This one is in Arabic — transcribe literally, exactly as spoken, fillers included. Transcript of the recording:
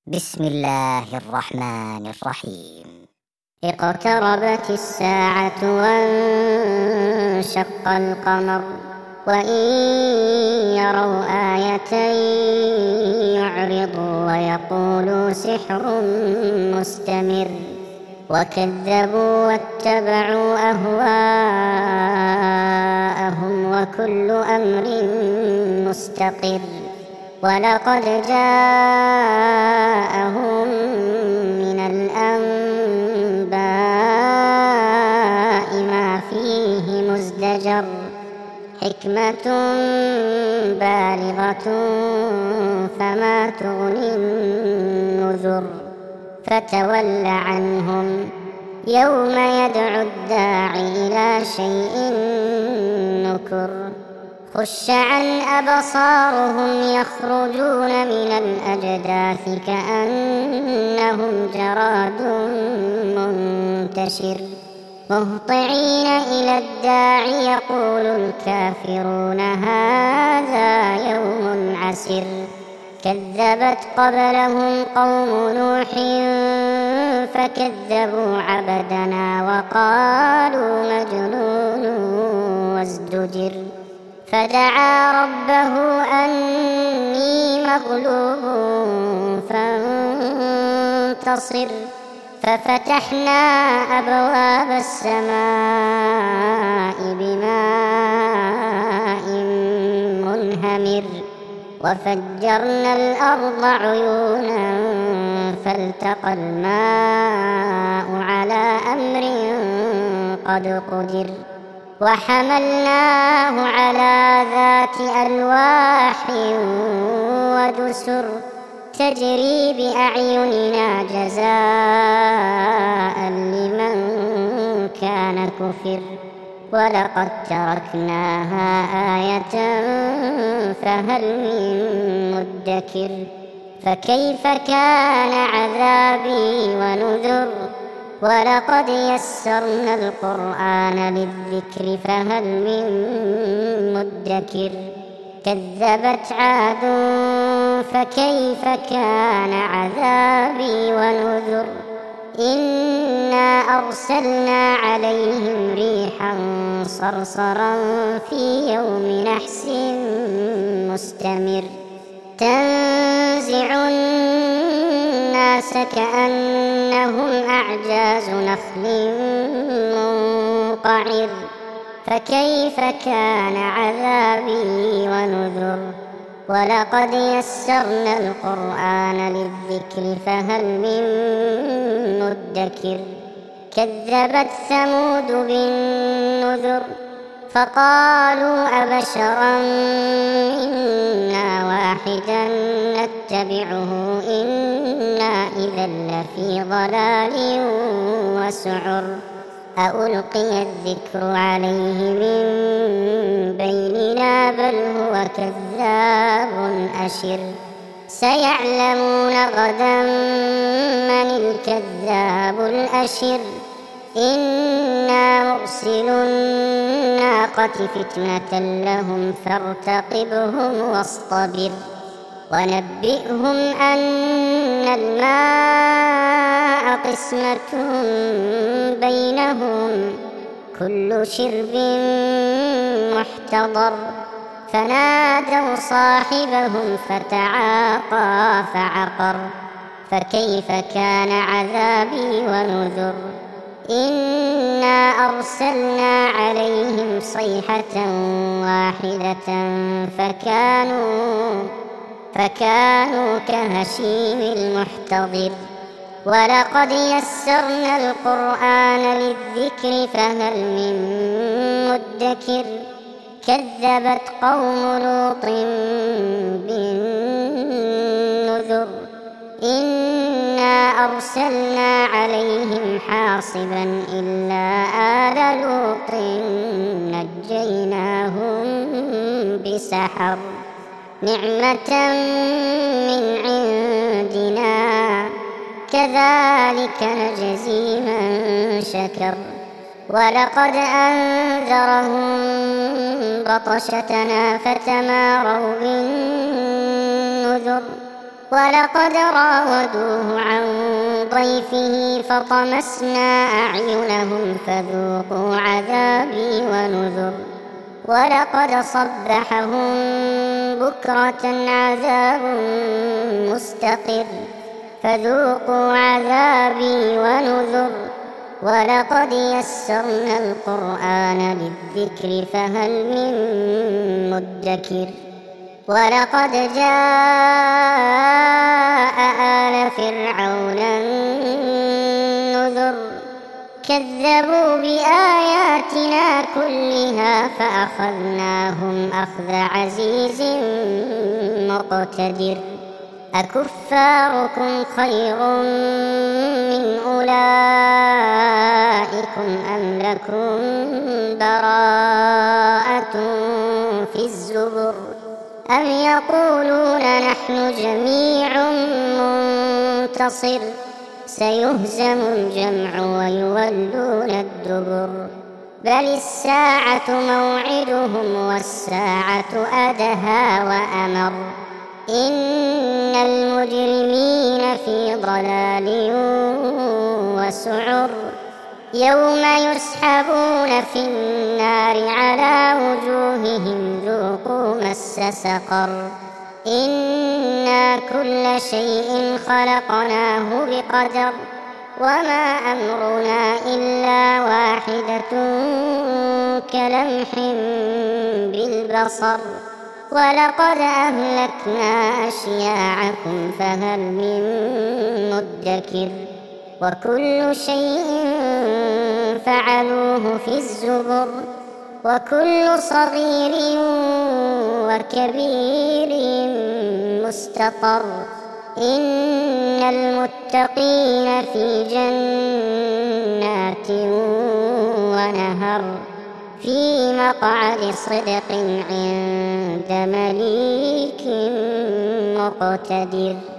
بسم الله الرحمن الرحيم. اقتربت الساعة وانشق القمر وإن يروا آية يعرضوا ويقولوا سحر مستمر وكذبوا واتبعوا أهواءهم وكل أمر مستقر ولقد جاءهم من الأنباء ما فيه مزدجر حكمة بالغة فما تغني النذر فتول عنهم يوم يدعو الداعي إلى شيء نكر خش عن أبصارهم يخرجون من الأجداث كأنهم جراد منتشر مهطعين إلى الداعي يقول الكافرون هذا يوم عسر كذبت قبلهم قوم نوح فكذبوا عبدنا وقالوا مجنون وازدجر فدعا ربه أني مغلوب فانتصر ففتحنا أبواب السماء بماء منهمر وفجرنا الأرض عيونا فالتقى الماء على أمر قد قدر وحملناه على ذات ألواح ودسر تجري بأعيننا جزاء لمن كان كفر ولقد تركناها آية فهل من مدكر فكيف كان عذابي ونذر ولقد يسرنا القرآن للذكر فهل من مدكر كذبت عاد فكيف كان عذابي ونذر إنا أرسلنا عليهم ريحا صرصرا في يوم نحس مستمر تنزع الناس كأنهم أعجاز نخل منقعر فكيف كان عذابي ونذر ولقد يسرنا القرآن للذكر فهل من مدكر كذبت ثمود بالنذر فقالوا أبشرا منا واحدا نتبعه إنا إذا لفي ضلال وسعر ألقي الذكر عليه من بيننا بل هو كذاب أشر سيعلمون غدا من الكذاب الأشر إنا مرسل الناقة فتنة لهم فارتقبهم واصطبر ونبئهم أن الماء قسمة بينهم كل شرب محتضر فنادوا صاحبهم فتعاطى فعقر فكيف كان عذابي ونذر إنا أرسلنا عليهم صيحة واحدة فكانوا فكانوا كهشيم المحتضر ولقد يسرنا القرآن للذكر فهل من مدكر كذبت قوم لوط بالنذر إنا أرسلنا عليهم حاصبا إلا آل لوط نجيناهم بسحر نعمة من عندنا كذلك نجزي من شكر ولقد أنذرهم بطشتنا فتماروا بالنذر ولقد راودوه عن ضيفه فطمسنا أعينهم فذوقوا عذابي ونذر ولقد صبحهم بكرة عذاب مستقر فذوقوا عذابي ونذر ولقد يسرنا القرآن للذكر فهل من مدكر ولقد جاء آل فرعون النذر كذبوا بآياتنا كلها فأخذناهم أخذ عزيز مقتدر أكفاركم خير من أولئكم أم لكم براءة في الزبر أم يقولون نحن جميع منتصر سيهزم الجمع ويولون الدبر بل الساعة موعدهم والساعة أدهى وأمر إن المجرمين في ضلال وسعر يوم يسحبون في النار على وجوههم ذوقوا مس سقر إنا كل شيء خلقناه بقدر وما أمرنا إلا واحدة كلمح بالبصر ولقد أهلكنا أشياعكم فهل من مدكر وكل شيء فعلوه في الزبر وكل صغير وكبير مستقر إن المتقين في جنات ونهر في مقعد صدق عند مليك مقتدر.